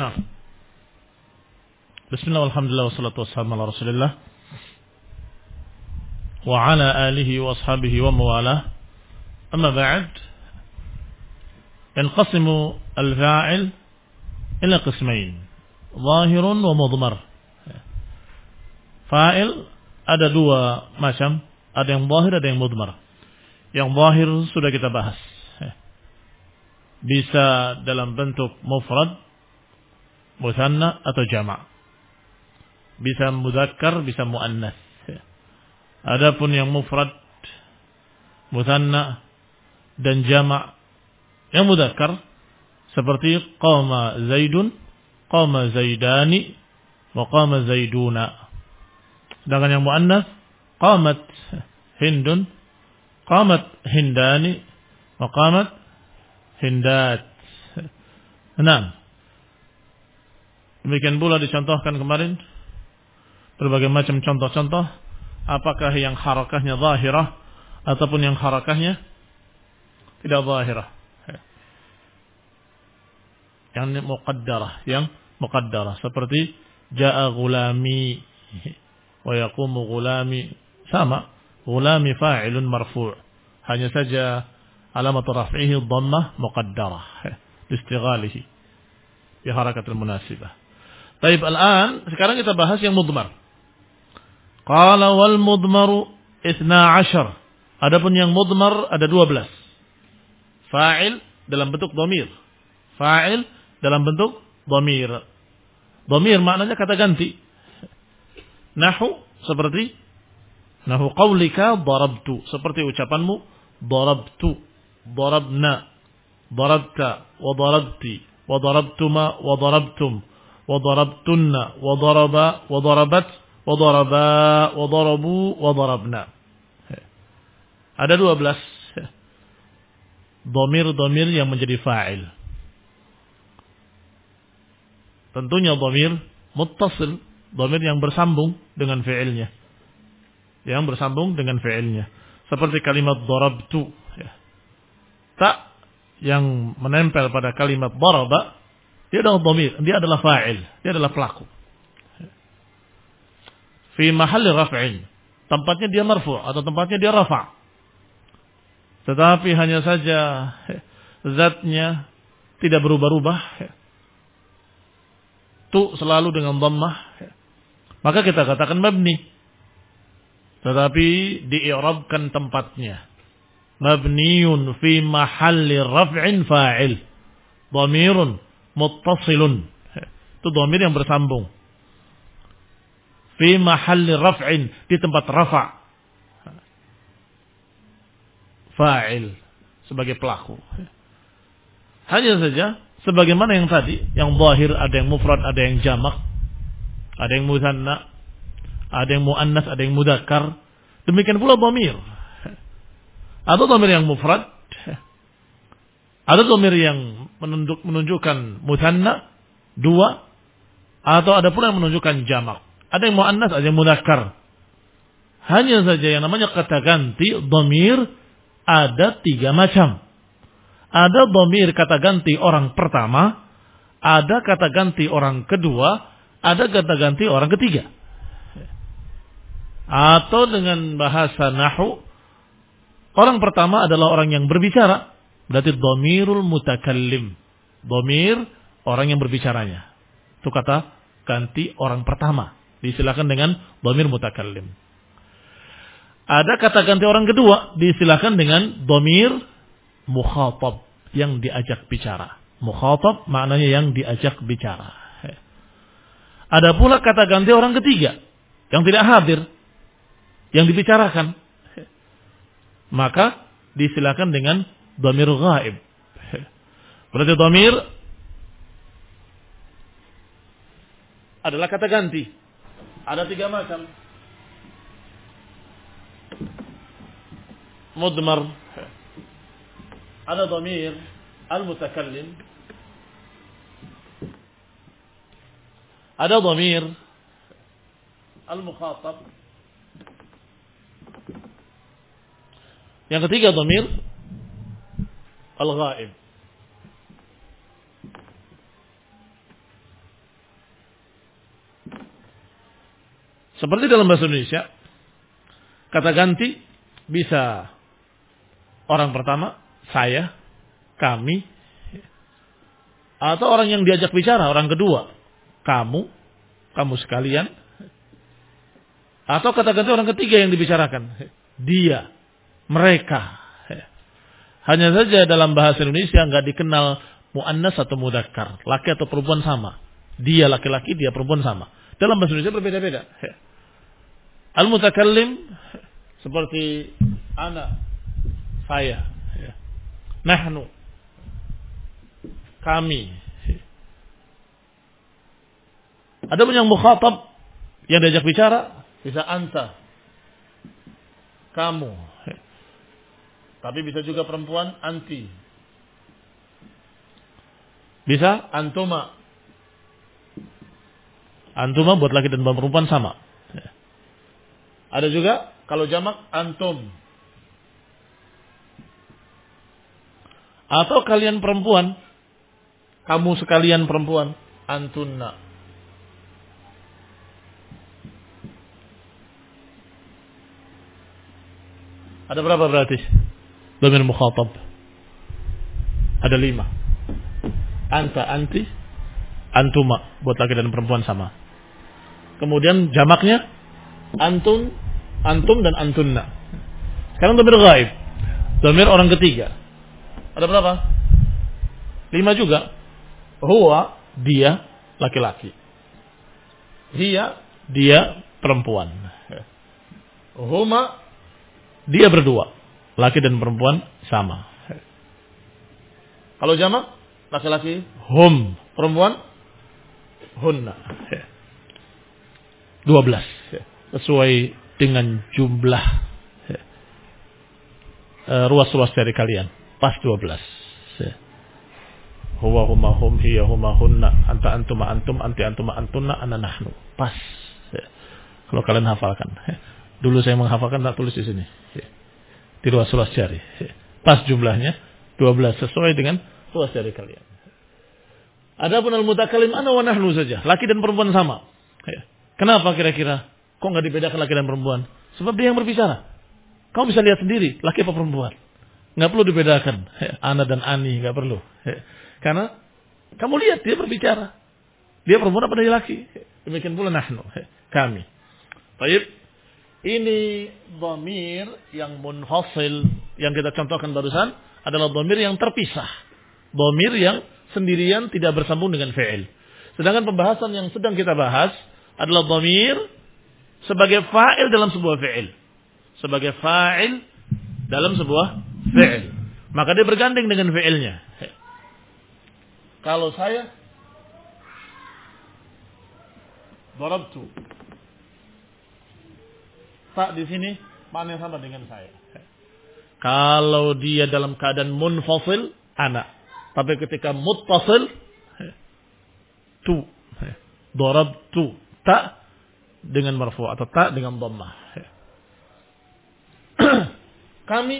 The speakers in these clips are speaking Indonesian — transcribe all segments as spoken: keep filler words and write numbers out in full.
Nah. Bismillah, alhamdulillah, wassalatu wassalamu ala rasulillah wa ala alihi wa ashabihi wa mawalah. Amma ba'd. Yanqasimu al-fa'il ila qismain, zahirun wa mudmar. Fa'il ada dua macam, ada yang zahir, ada yang mudmar. Yang zahir sudah kita bahas. Bisa dalam bentuk mufrad, mutsanna atau jama'. Bisa mudzakkar, bisa muannas. Adapun yang mufrad, mutsanna dan jama', yang mudzakkar seperti qama zaidun, qama zaidani, wa qama zaiduna. Sedangkan yang muannas, qamat hindun, qamat hindani, wa qamat hindat. Enam. Demikian pula dicontohkan kemarin berbagai macam contoh-contoh, apakah yang harakahnya zahirah ataupun yang harakahnya tidak zahirah. Yang muqaddarah, yang muqaddarah seperti jaa ghulami wa yaqumu ghulami, sama, ghulami fa'ilun marfu', hanya saja alamat raf'ihi dhammah muqaddarah istighalihi bi harakatil munasibah. Baik, al-an sekarang kita bahas yang mudmar. Qala wal mudmaru ithna ashar. Adapun yang mudmar ada dua belas. Fa'il dalam bentuk dhamir. Fa'il dalam bentuk dhamir. Dhamir maknanya kata ganti. Nahu seperti nahu qaulika darabtu, seperti ucapanmu darabtu, darabna, darabta, wa darabti, wa darabtuma, wa darabtum, wa darabtunna, wa daraba, wa darabat, wa daraba, wa darabu, wa darabna. Ada dua belas dhamir-dhamir yang menjadi fa'il. Tentunya dhamir muttasil, dhamir yang bersambung dengan fi'ilnya. Yang bersambung dengan fi'ilnya. Seperti kalimat darabtu. Ya. Tak yang menempel pada kalimat daraba, dia adalah dhamir, dia adalah fa'il, dia adalah pelaku. Fi mahalli raf'in, tempatnya dia marfu' atau tempatnya dia rafa'. Tetapi hanya saja zatnya tidak berubah-ubah. Tu selalu dengan dhammah. Maka kita katakan mabni. Tetapi di'irabkan tempatnya. Mabniyun fi mahalli raf'in fa'il. Dhamirun muttasilun. Itu dhamir yang bersambung. Fi mahalli raf'in, di tempat rafa'. Fa'il sebagai pelaku. Hanya saja sebagaimana yang tadi, yang zahir ada yang mufrad, ada yang jamak, ada yang mutsanna, ada yang muannas, ada yang mudzakkar. Demikian pula dhamir. Ada dhamir yang mufrad, ada dhamir yang menunjuk, menunjukkan mutsanna dua, atau ada pula yang menunjukkan jamak. Ada yang muannas, ada yang mudzakkar. Hanya saja yang namanya kata ganti dhamir ada tiga macam. Ada dhamir kata ganti orang pertama, ada kata ganti orang kedua, ada kata ganti orang ketiga. Atau dengan bahasa nahwu, orang pertama adalah orang yang berbicara, berarti dhamirul mutakallim. Dhamir orang yang berbicaranya. Itu kata ganti orang pertama. Disilakan dengan dhamir mutakallim. Ada kata ganti orang kedua, disilakan dengan dhamir mukhatab, yang diajak bicara. Mukhatab maknanya yang diajak bicara. Ada pula kata ganti orang ketiga yang tidak hadir, yang dibicarakan. Maka disilakan dengan dhamir ghaib. Berarti dhamir adalah kata ganti. Ada tiga macam. Mudmar, ada dhamir al-mutakallim, ada dhamir al-mukhatab, yang ketiga dhamir al-ghaib. Seperti dalam bahasa Indonesia, kata ganti bisa orang pertama, saya, kami, atau orang yang diajak bicara, orang kedua, kamu, kamu sekalian, atau kata ganti orang ketiga yang dibicarakan, dia, mereka. Hanya saja dalam bahasa Indonesia nggak dikenal muannas atau mudzakkar, laki atau perempuan sama. Dia laki-laki, dia perempuan sama. Dalam bahasa Indonesia berbeda-beda. Al-mutakallim seperti ana, saya, nahnu, kami. Ada pun yang mukhatab, yang diajak bicara, bisa anta, kamu. Tapi bisa juga perempuan, anti. Bisa antuma. Antuma buat laki dan perempuan sama. Ada juga kalau jamak antum. Atau kalian perempuan, kamu sekalian perempuan, antunna. Ada berapa berarti? Dhamir mukhatab. Ada lima. Anta, anti, antuma buat laki dan perempuan sama. Kemudian jamaknya antun, antum dan antunna. Sekarang dhamir ghaib. Dhamir orang ketiga. Ada berapa? Lima juga. Huwa, dia, laki-laki. Hiya, dia, perempuan. Huma, dia berdua. Laki dan perempuan sama. Kalau jamak, laki-laki, hum. Perempuan, hunna. Dua belas. Sesuai dengan jumlah ruas-ruas dari kalian. Pas dua belas. Huwa huma hum, hiya huma hunna, anta antuma antum, anti antuma antunna, ana nahnu. Pas. Kalau kalian hafalkan. Dulu saya menghafalkan, tak tulis di sini. Di ruas-ruas jari. Pas jumlahnya dua belas sesuai dengan ruas jari kalian. Adapun al-mutakallim ana wa nahnu saja, laki dan perempuan sama. Kenapa kira-kira kok enggak dibedakan laki dan perempuan? Sebab dia yang berbicara. Kamu bisa lihat sendiri laki apa perempuan. Enggak perlu dibedakan ana dan ani, enggak perlu. Karena kamu lihat dia berbicara. Dia perempuan apa dia laki? Demikian pula nahnu, kami. Baik. Ini dhamir yang munfasil yang kita contohkan barusan adalah dhamir yang terpisah. Dhamir yang sendirian tidak bersambung dengan fi'il. Sedangkan pembahasan yang sedang kita bahas adalah dhamir sebagai fa'il dalam sebuah fi'il. Sebagai fa'il dalam sebuah fi'il. Maka dia bergandeng dengan fi'ilnya. Kalau saya darabtu, tak di sini maknanya sama dengan saya. Kalau dia dalam keadaan munfasil, ana. Tapi ketika muttasil, tu. Darabtu, ta dengan marfu atau ta dengan dhammah. Kami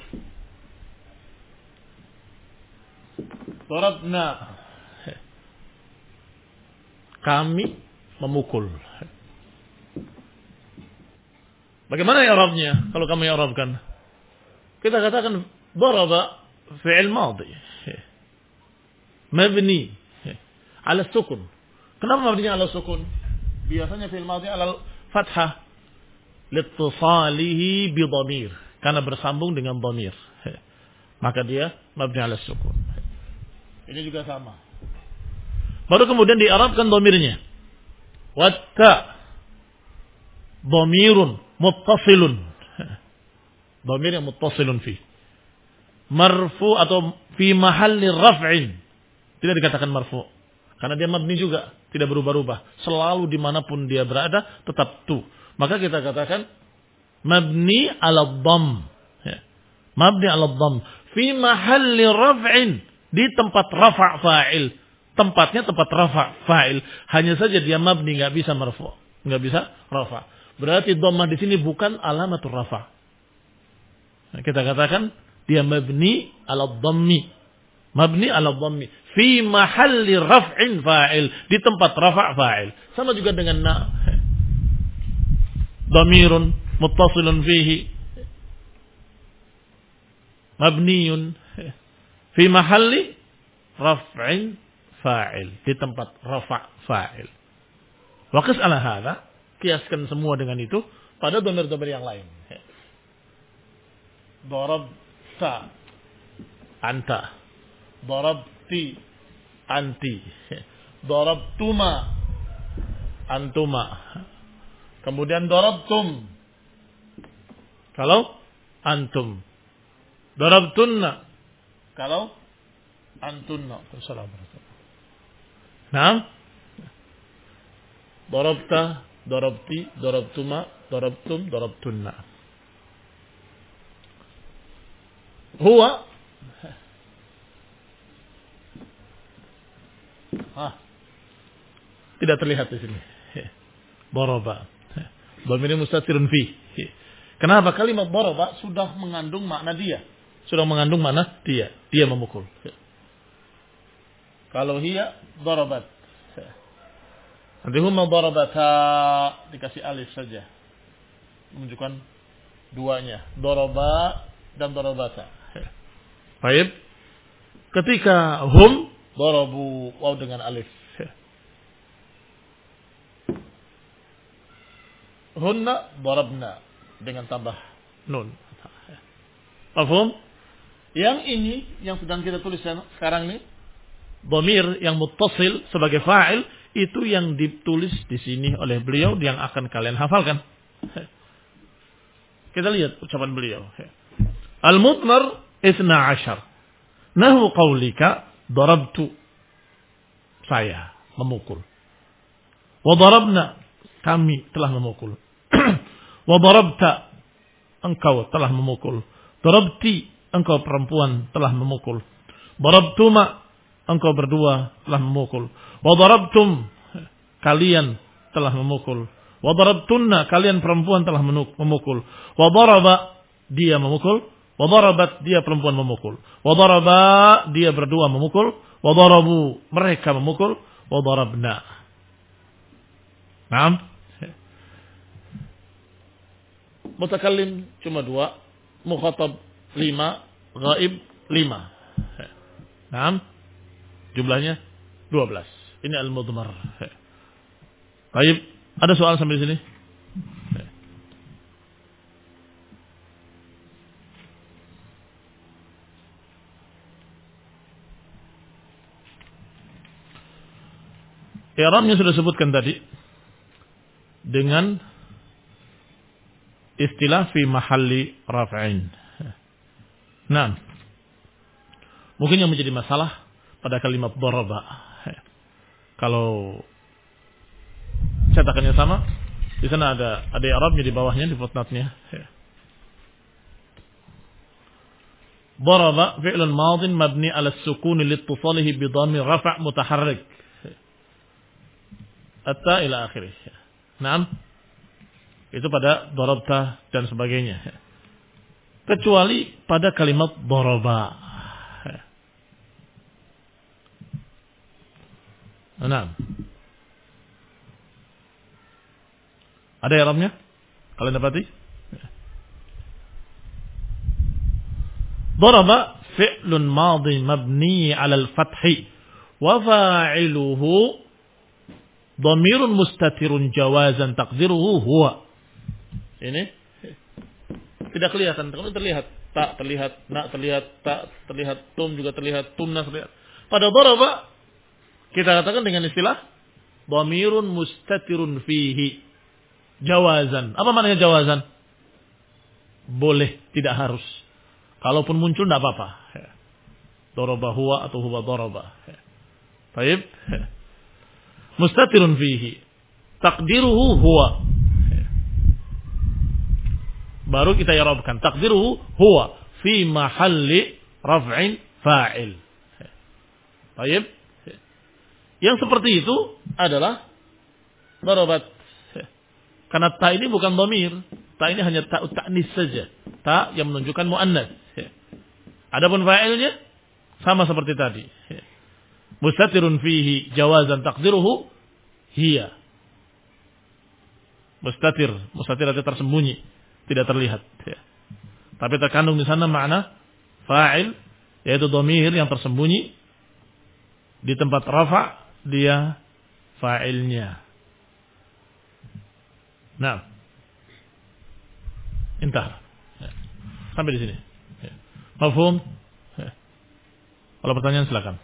darabna. Kami memukul. Bagaimana i'rabnya kalau kamu i'rabkan? Kita katakan daraba fi'il madhi. Mabni ala sukun. Kenapa mabninya ala sukun? Biasanya fi'il madhi ala fathah liittisalihi bi dhamir, karena bersambung dengan dhamir. Maka dia mabni ala sukun. Ini juga sama. Baru kemudian di'rabkan dhamirnya. Watta dhamirun muttasilun. Dhamir yang muttasilun fi. Marfu atau fi mahalli raf'in. Tidak dikatakan marfu. Karena dia mabni juga. Tidak berubah-ubah. Selalu dimanapun dia berada, tetap tu. Maka kita katakan mabni ala dhamm. Mabni ala dhamm. Fi mahalli raf'in. Di tempat rafa' fa'il. Tempatnya tempat rafa' fa'il. Hanya saja dia mabni, nggak bisa marfu. Nggak bisa rafa'. Berarti dhammah di sini bukan alamatul rafa. Nah, kita katakan dia mabni ala dhammi. Mabni ala dhammi fi mahalli raf'in fa'il, di tempat rafa' fa'il. Sama juga dengan na. dhamirun muttasilun fihi mabniyun fi mahalli raf'in fa'il, di tempat rafa' fa'il. Wa qis ala hadza, kiaskan semua dengan itu pada dhamir-dhamir yang lain. Darabta anta, darabti anti, darabtuma antuma, kemudian darabtum kalau antum, darabtunna kalau antunna. Assalamualaikum. Naam. Darabta, darabti, darabtuma, darabtum, darabtunna. Huwa ah, tidak terlihat di sini. Daraba. Dhamir mustatirun fi. Kenapa? Kalimat daraba sudah mengandung makna dia. Sudah mengandung makna dia. Dia memukul. Kalau hiya darabat. Nanti huma darabata dikasih alif saja. Menunjukkan duanya. Daraba dan darabata. Baik. Ketika hum darabu, waw dengan alif. Hunna darabna dengan tambah nun. Paham? Yang ini yang sedang kita tulis sekarang ini, dhamir yang muttasil sebagai fa'il, itu yang ditulis di sini oleh beliau yang akan kalian hafalkan. Kita lihat ucapan beliau. Al-mudmar isna ashar. Nahu qawlika darabtu, saya memukul. Wa darabna, kami telah memukul. Wa darabta, engkau telah memukul. Darabti, engkau perempuan telah memukul. Darabtuma, engkau berdua telah memukul. Wa darabtum, kalian telah memukul. Wa darabtunna, kalian perempuan telah memukul. Wa daraba, dia memukul. Wa darabat, dia perempuan memukul. Wa daraba, dia berdua memukul. Wa darabu, mereka memukul. Wa darabna. Naam. Mutakallim cuma dua, mukhatab lima, ghaib lima. Naam. Jumlahnya dua belas. Ini al-mudmar. Baik, ada soal sampai sini? I'rabnya sudah sebutkan tadi dengan istilah fi mahalli raf'in. Nah, mungkin yang menjadi masalah pada kalimat daraba, kalau cetakannya sama, di sana ada ada i'rabnya di bawahnya, di footnote-nya. Daraba fi'lun madin mabni 'ala as-sukun liittisalihi bi dhamir raf' mutaharrik. Hatta ila akhirih. Naam. Itu pada darabta dan sebagainya. Kecuali pada kalimat daraba. Naam. Ada i'rabnya? Kalian dapati? Daraba fi'lun madhi mabni 'ala al-fathi wa fa'iluhu dhamirun mustatirun jawazan taqdiruhu huwa. Ini tidak kelihatan, kalau terlihat tak terlihat, nak terlihat, tak terlihat, tum juga terlihat, tumna terlihat. Pada daraba kita katakan dengan istilah dhamirun mustatirun fihi jawazan. Apa maknanya jawazan? Boleh, tidak harus. Kalaupun muncul tidak apa-apa. Daraba huwa atau huwa daraba. Baik. Mustatirun fihi taqdiruhu huwa. Baru kita i'rabkan taqdiruhu huwa fi mahalli raf'in fa'il. Baik. Yang seperti itu adalah darabat. Karena ta ini bukan dhamir, ta ini hanya ta ta'nis saja, ta yang menunjukkan muannas. Adapun fa'ilnya sama seperti tadi. Mustatirun fihi jawazan taqdiruhu hiya. Mustatir, mustatir artinya tersembunyi, tidak terlihat. Ya. Tapi terkandung di sana makna fa'il, yaitu dhamir yang tersembunyi di tempat rafa, dia fa'ilnya. Nah, intah. Ya. Sampai di sini. Ya. Mafhum? Ya. Kalau pertanyaan silakan.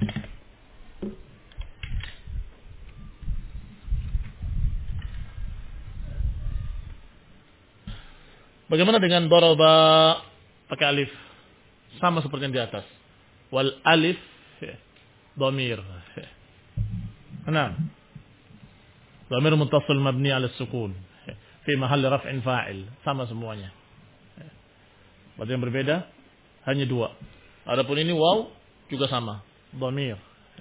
Bagaimana dengan daraba pakai alif? Sama seperti yang di atas. Wal alif dhamir. Enam. Dhamir muttasil mabni ala sukun. Fi mahall raf'in fa'il. Sama semuanya. Berarti yang berbeda hanya dua. Adapun ini waw juga sama. Dhamir.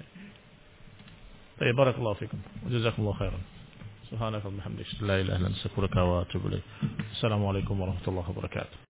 Baik, barakallahu fikum. Jazakumullahu khairan. Subhanakallahumma wa bihamdika la ilaha illa anta astaghfiruka wa atubu ilaik. Assalamualaikum warahmatullahi wabarakatuh.